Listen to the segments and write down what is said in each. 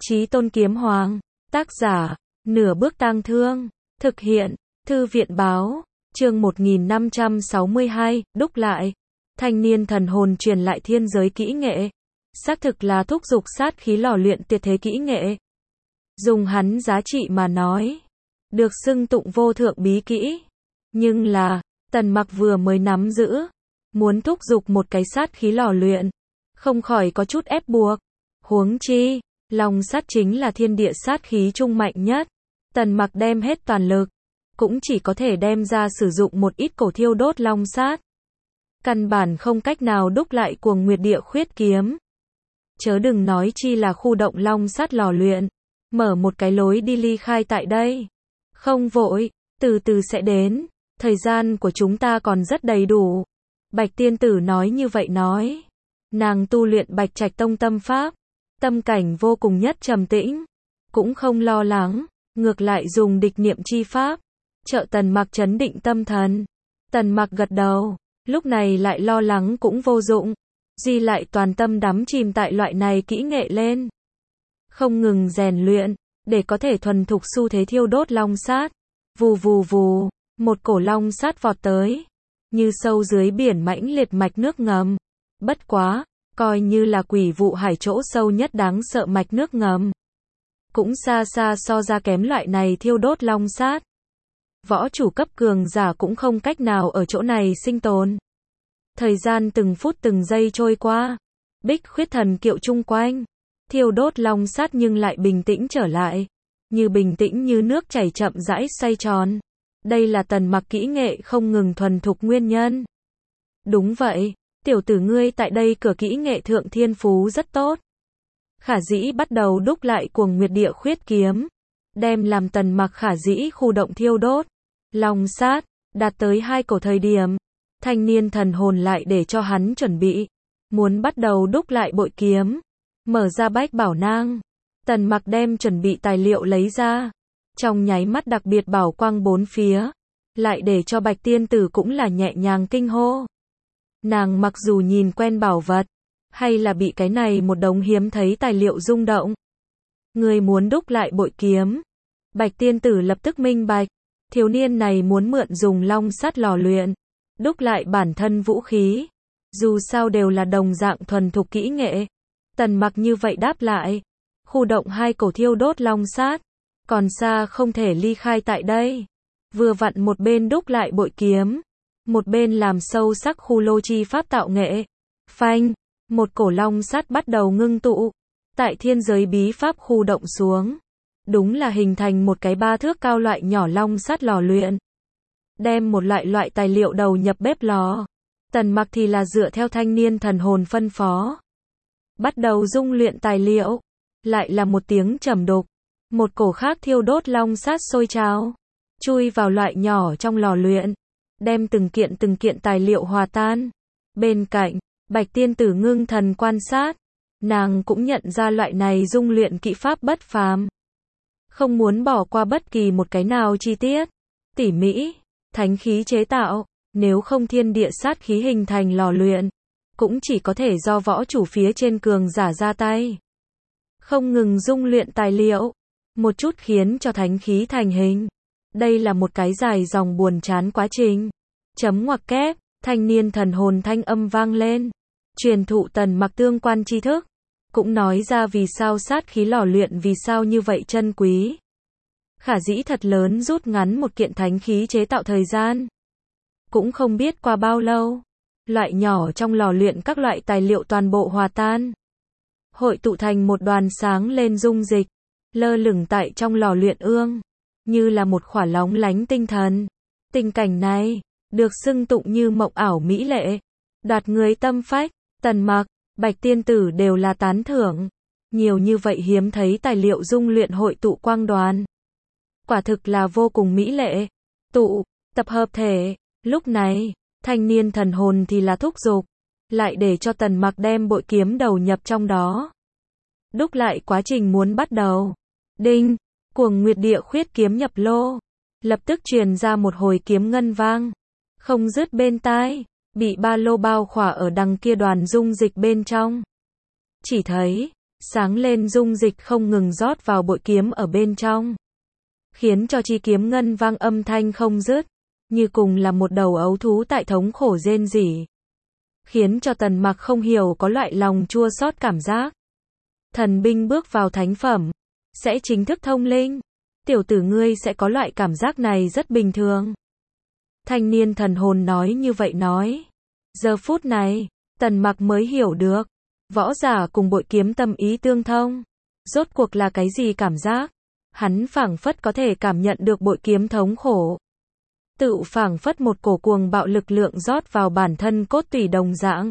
Chí Tôn Kiếm Hoàng, tác giả, Nửa Bước Tang Thương, thực hiện, Thư viện báo, chương 1562, đúc lại. Thanh niên thần hồn truyền lại thiên giới kỹ nghệ. Xác thực là thúc dục sát khí lò luyện tuyệt thế kỹ nghệ. Dùng hắn giá trị mà nói, được xưng tụng vô thượng bí kỹ. Nhưng là, Tần Mặc vừa mới nắm giữ, muốn thúc dục một cái sát khí lò luyện, không khỏi có chút ép buộc. Huống chi, long sát chính là thiên địa sát khí trung mạnh nhất. Tần Mặc đem hết toàn lực, cũng chỉ có thể đem ra sử dụng một ít cổ thiêu đốt long sát. Căn bản không cách nào đúc lại Cuồng Nguyệt Địa Khuyết kiếm. Chớ đừng nói chi là khu động long sát lò luyện, mở một cái lối đi ly khai tại đây. Không vội, từ từ sẽ đến, thời gian của chúng ta còn rất đầy đủ. Bạch tiên tử nói như vậy nói. Nàng tu luyện Bạch Trạch Tông tâm pháp, tâm cảnh vô cùng nhất trầm tĩnh, cũng không lo lắng, ngược lại dùng địch niệm chi pháp, trợ Tần Mặc trấn định tâm thần. Tần Mặc gật đầu, lúc này lại lo lắng cũng vô dụng, duy lại toàn tâm đắm chìm tại loại này kỹ nghệ lên. Không ngừng rèn luyện, để có thể thuần thục xu thế thiêu đốt long sát. Vù vù vù, một cổ long sát vọt tới, như sâu dưới biển mãnh liệt mạch nước ngầm. Bất quá, coi như là quỷ vụ hải chỗ sâu nhất đáng sợ mạch nước ngầm, cũng xa xa so ra kém loại này thiêu đốt long sát. Võ chủ cấp cường giả cũng không cách nào ở chỗ này sinh tồn. Thời gian từng phút từng giây trôi qua, Bích Khuyết Thần Kiệu chung quanh, thiêu đốt long sát nhưng lại bình tĩnh trở lại, như bình tĩnh như nước chảy chậm rãi xoay tròn. Đây là Tần Mặc kỹ nghệ không ngừng thuần thục nguyên nhân. Đúng vậy, tiểu tử ngươi tại đây cửa kỹ nghệ thượng thiên phú rất tốt. Khả dĩ bắt đầu đúc lại Cuồng Nguyệt Địa Khuyết kiếm, đem làm Tần Mặc khả dĩ khu động thiêu đốt long sát, đạt tới 2 cổ thời điểm, thanh niên thần hồn lại để cho hắn chuẩn bị, muốn bắt đầu đúc lại bội kiếm. Mở ra bách bảo nang, Tần Mặc đem chuẩn bị tài liệu lấy ra, trong nháy mắt đặc biệt bảo quang bốn phía, lại để cho Bạch tiên tử cũng là nhẹ nhàng kinh hô. Nàng mặc dù nhìn quen bảo vật, hay là bị cái này một đống hiếm thấy tài liệu rung động. Người muốn đúc lại bội kiếm. Bạch tiên tử lập tức minh bạch, thiếu niên này muốn mượn dùng long sắt lò luyện, đúc lại bản thân vũ khí. Dù sao đều là đồng dạng thuần thục kỹ nghệ. Tần Mặc như vậy đáp lại, khu động 2 cổ thiêu đốt long sát, còn xa không thể ly khai tại đây. Vừa vặn một bên đúc lại bội kiếm, một bên làm sâu sắc khu lô chi pháp tạo nghệ. Phanh, một cổ long sát bắt đầu ngưng tụ, tại thiên giới bí pháp khu động xuống, đúng là hình thành một cái 3 thước cao loại nhỏ long sát lò luyện. Đem một loại tài liệu đầu nhập bếp lò, Tần Mặc thì là dựa theo thanh niên thần hồn phân phó, bắt đầu dung luyện tài liệu. Lại là một tiếng trầm đục, một cổ khác thiêu đốt long sát sôi trào, chui vào loại nhỏ trong lò luyện, đem từng kiện tài liệu hòa tan. Bên cạnh, Bạch tiên tử ngưng thần quan sát, nàng cũng nhận ra loại này dung luyện kỹ pháp bất phàm, không muốn bỏ qua bất kỳ một cái nào chi tiết tỉ mỉ, thánh khí chế tạo, nếu không thiên địa sát khí hình thành lò luyện, cũng chỉ có thể do võ chủ phía trên cường giả ra tay. Không ngừng dung luyện tài liệu, một chút khiến cho thánh khí thành hình. Đây là một cái dài dòng buồn chán quá trình. Chấm ngoặc kép, thanh niên thần hồn thanh âm vang lên, truyền thụ Tần Mặc tương quan tri thức, cũng nói ra vì sao sát khí lò luyện vì sao như vậy chân quý. Khả dĩ thật lớn rút ngắn một kiện thánh khí chế tạo thời gian. Cũng không biết qua bao lâu, loại nhỏ trong lò luyện các loại tài liệu toàn bộ hòa tan, hội tụ thành một đoàn sáng lên dung dịch, lơ lửng tại trong lò luyện ương, như là một khỏa lóng lánh tinh thần. Tình cảnh này, được xưng tụng như mộng ảo mỹ lệ, đoạt người tâm phách. Tần Mặc, Bạch tiên tử đều là tán thưởng. Nhiều như vậy hiếm thấy tài liệu dung luyện hội tụ quang đoàn, quả thực là vô cùng mỹ lệ. Tập hợp thể. Lúc này, thanh niên thần hồn thì là thúc giục, lại để cho Tần Mặc đem bội kiếm đầu nhập trong đó. Đúc lại quá trình muốn bắt đầu. Đinh, Cuồng Nguyệt Địa Khuyết kiếm nhập lô. Lập tức truyền ra một hồi kiếm ngân vang, không dứt bên tai, bị ba lô bao khỏa ở đằng kia đoàn dung dịch bên trong. Chỉ thấy, sáng lên dung dịch không ngừng rót vào bội kiếm ở bên trong, khiến cho chi kiếm ngân vang âm thanh không dứt, như cùng là một đầu ấu thú tại thống khổ rên rỉ, khiến cho Tần Mặc không hiểu có loại lòng chua xót cảm giác. Thần binh bước vào thánh phẩm, sẽ chính thức thông linh. Tiểu tử ngươi sẽ có loại cảm giác này rất bình thường. Thanh niên thần hồn nói như vậy nói. Giờ phút này, Tần Mặc mới hiểu được, võ giả cùng bội kiếm tâm ý tương thông. Rốt cuộc là cái gì cảm giác? Hắn phảng phất có thể cảm nhận được bội kiếm thống khổ. Tự phảng phất một cổ cuồng bạo lực lượng rót vào bản thân cốt tủy đồng dạng.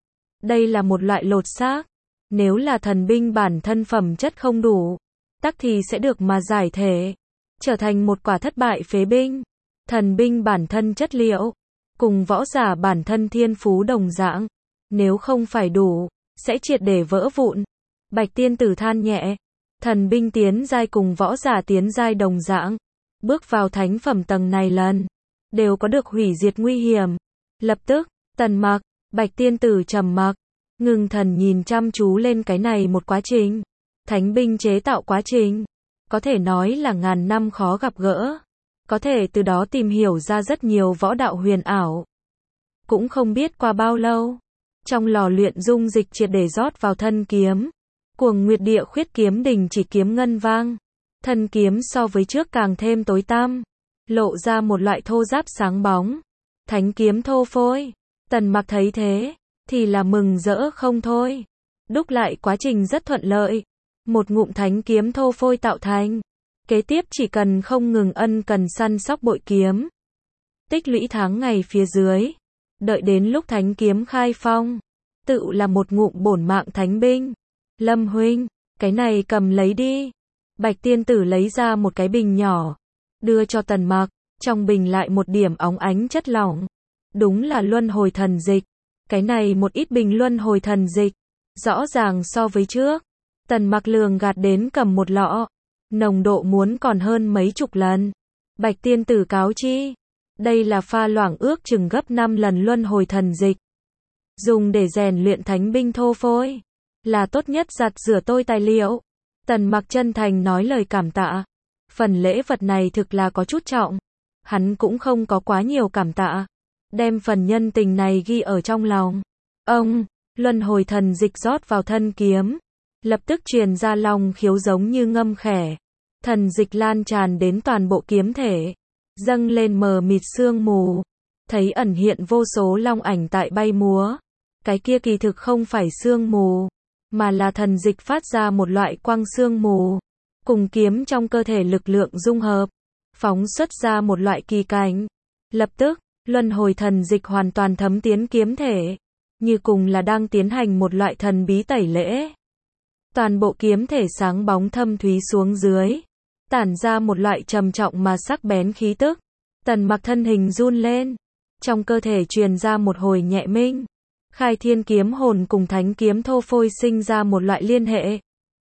Đây là một loại lột xác. Nếu là thần binh bản thân phẩm chất không đủ, tắc thì sẽ được mà giải thể, trở thành một quả thất bại phế binh. Thần binh bản thân chất liệu, cùng võ giả bản thân thiên phú đồng dạng, nếu không phải đủ, sẽ triệt để vỡ vụn. Bạch tiên tử than nhẹ, thần binh tiến giai cùng võ giả tiến giai đồng dạng, bước vào thánh phẩm tầng này lần, đều có được hủy diệt nguy hiểm. Lập tức, Tần Mặc, Bạch tiên tử trầm mặc, ngưng thần nhìn chăm chú lên cái này một quá trình. Thánh binh chế tạo quá trình, có thể nói là ngàn năm khó gặp gỡ. Có thể từ đó tìm hiểu ra rất nhiều võ đạo huyền ảo. Cũng không biết qua bao lâu, trong lò luyện dung dịch triệt để rót vào thân kiếm. Cuồng Nguyệt Địa Khuyết kiếm đình chỉ kiếm ngân vang. Thân kiếm so với trước càng thêm tối tăm, lộ ra một loại thô ráp sáng bóng. Thánh kiếm thô phôi. Tần Mặc thấy thế, thì là mừng rỡ không thôi. Đúc lại quá trình rất thuận lợi. Một ngụm thánh kiếm thô phôi tạo thành. Kế tiếp chỉ cần không ngừng cần săn sóc bội kiếm. Tích lũy tháng ngày phía dưới. Đợi đến lúc thánh kiếm khai phong. Tự là một ngụm bổn mạng thánh binh. Lâm huynh, cái này cầm lấy đi. Bạch tiên tử lấy ra một cái bình nhỏ. Đưa cho Tần Mặc. Trong bình lại một điểm óng ánh chất lỏng. Đúng là luân hồi thần dịch. Cái này một ít bình luân hồi thần dịch. Rõ ràng so với trước. Tần Mặc lường gạt đến cầm một lọ. Nồng độ muốn còn hơn mấy chục lần. Bạch tiên tử cáo chi. Đây là pha loãng ước chừng gấp 5 lần luân hồi thần dịch. Dùng để rèn luyện thánh binh thô phôi. Là tốt nhất giặt rửa tôi tài liệu. Tần Mặc chân thành nói lời cảm tạ. Phần lễ vật này thực là có chút trọng. Hắn cũng không có quá nhiều cảm tạ. Đem phần nhân tình này ghi ở trong lòng. Ông, luân hồi thần dịch rót vào thân kiếm. Lập tức truyền ra long khiếu giống như ngâm khẻ. Thần dịch lan tràn đến toàn bộ kiếm thể. Dâng lên mờ mịt sương mù. Thấy ẩn hiện vô số long ảnh tại bay múa. Cái kia kỳ thực không phải sương mù, mà là thần dịch phát ra một loại quang sương mù. Cùng kiếm trong cơ thể lực lượng dung hợp. Phóng xuất ra một loại kỳ cảnh. Lập tức, luân hồi thần dịch hoàn toàn thấm tiến kiếm thể. Như cùng là đang tiến hành một loại thần bí tẩy lễ. Toàn bộ kiếm thể sáng bóng thâm thúy xuống dưới. Tản ra một loại trầm trọng mà sắc bén khí tức. Tần Mặc thân hình run lên. Trong cơ thể truyền ra một hồi nhẹ minh. Khai thiên kiếm hồn cùng thánh kiếm thô phôi sinh ra một loại liên hệ.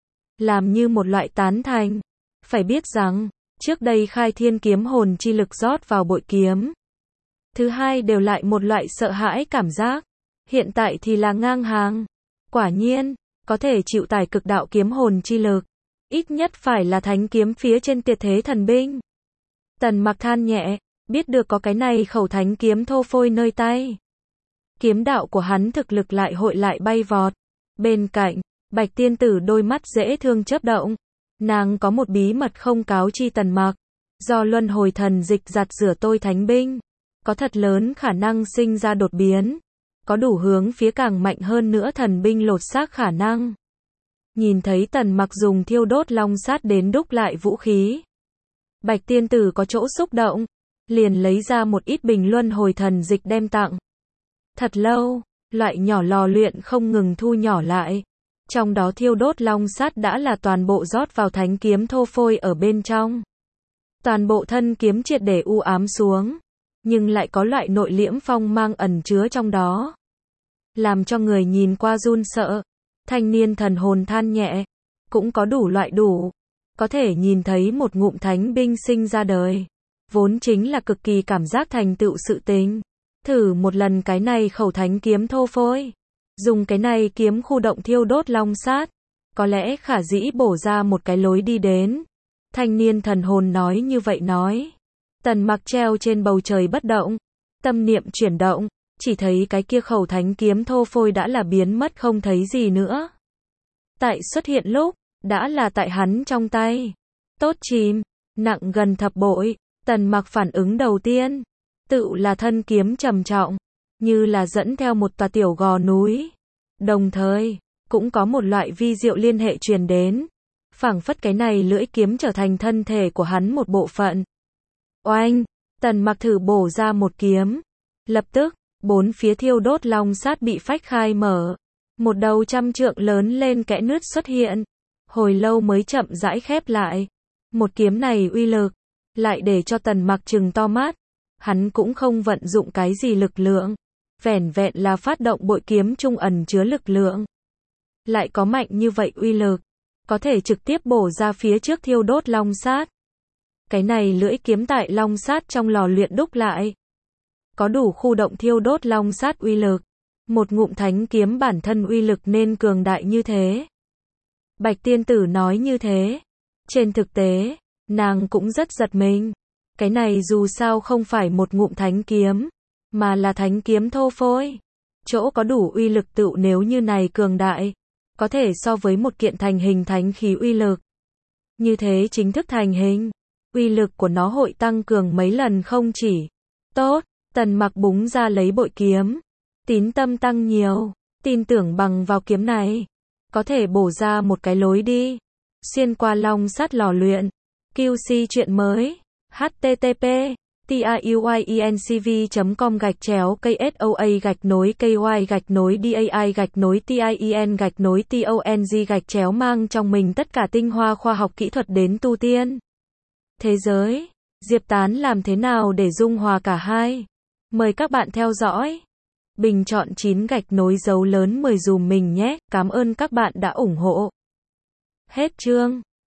Làm như một loại tán thành. Phải biết rằng, trước đây khai thiên kiếm hồn chi lực rót vào bội kiếm. Thứ hai đều lại một loại sợ hãi cảm giác. Hiện tại thì là ngang hàng. Quả nhiên, có thể chịu tải cực đạo kiếm hồn chi lực. Ít nhất phải là thánh kiếm phía trên tuyệt thế thần binh. Tần Mặc than nhẹ, biết được có cái này khẩu thánh kiếm thô phôi nơi tay. Kiếm đạo của hắn thực lực lại hội lại bay vọt. Bên cạnh, Bạch tiên tử đôi mắt dễ thương chớp động. Nàng có một bí mật không cáo chi Tần Mặc. Do luân hồi thần dịch giặt rửa tôi thánh binh. Có thật lớn khả năng sinh ra đột biến. Có đủ hướng phía càng mạnh hơn nữa thần binh lột xác khả năng. Nhìn thấy Tần Mặc dùng thiêu đốt long sát đến đúc lại vũ khí. Bạch tiên tử có chỗ xúc động. Liền lấy ra một ít bình luân hồi thần dịch đem tặng. Thật lâu, loại nhỏ lò luyện không ngừng thu nhỏ lại. Trong đó thiêu đốt long sát đã là toàn bộ rót vào thánh kiếm thô phôi ở bên trong. Toàn bộ thân kiếm triệt để u ám xuống. Nhưng lại có loại nội liễm phong mang ẩn chứa trong đó. Làm cho người nhìn qua run sợ. Thanh niên thần hồn than nhẹ. Cũng có đủ loại đủ. Có thể nhìn thấy một ngụm thánh binh sinh ra đời. Vốn chính là cực kỳ cảm giác thành tựu sự tình. Thử một lần cái này khẩu thánh kiếm thô phôi. Dùng cái này kiếm khu động thiêu đốt long sát. Có lẽ khả dĩ bổ ra một cái lối đi đến. Thanh niên thần hồn nói như vậy nói. Tần Mặc treo trên bầu trời bất động. Tâm niệm chuyển động. Chỉ thấy cái kia khẩu thánh kiếm thô phôi đã là biến mất không thấy gì nữa. Tại xuất hiện lúc, đã là tại hắn trong tay. Tốt chìm, nặng gần thập bội. Tần Mặc phản ứng đầu tiên. Tự là thân kiếm trầm trọng. Như là dẫn theo một tòa tiểu gò núi. Đồng thời, cũng có một loại vi diệu liên hệ truyền đến. Phảng phất cái này lưỡi kiếm trở thành thân thể của hắn một bộ phận. Oanh, Tần Mặc thử bổ ra một kiếm. Lập tức, bốn phía thiêu đốt long sát bị phách khai mở. Một đầu 100 trượng lớn lên kẽ nứt xuất hiện. Hồi lâu mới chậm rãi khép lại. Một kiếm này uy lực, lại để cho Tần Mặc trừng to mắt. Hắn cũng không vận dụng cái gì lực lượng. Vẻn vẹn là phát động bội kiếm trung ẩn chứa lực lượng. Lại có mạnh như vậy uy lực. Có thể trực tiếp bổ ra phía trước thiêu đốt long sát. Cái này lưỡi kiếm tại long sát trong lò luyện đúc lại. Có đủ khu động thiêu đốt long sát uy lực. Một ngụm thánh kiếm bản thân uy lực nên cường đại như thế. Bạch tiên tử nói như thế. Trên thực tế, nàng cũng rất giật mình. Cái này dù sao không phải một ngụm thánh kiếm, mà là thánh kiếm thô phôi. Chỗ có đủ uy lực tựu nếu như này cường đại, có thể so với một kiện thành hình thánh khí uy lực. Như thế chính thức thành hình, uy lực của nó hội tăng cường mấy lần không chỉ. Tốt, Tần Mặc búng ra lấy bội kiếm. Tín tâm tăng nhiều, tin tưởng bằng vào kiếm này, có thể bổ ra một cái lối đi. Xuyên qua long sắt lò luyện. QC chuyện mới. http tiyuinCV.com/KSOA-KOI-DAI-TIEN-TONG mang trong mình tất cả tinh hoa khoa học kỹ thuật đến tu tiên. Thế giới, Diệp Tán làm thế nào để dung hòa cả hai? Mời các bạn theo dõi. Bình chọn 9 gạch nối dấu lớn 10 dùm mình nhé. Cảm ơn các bạn đã ủng hộ. Hết chương.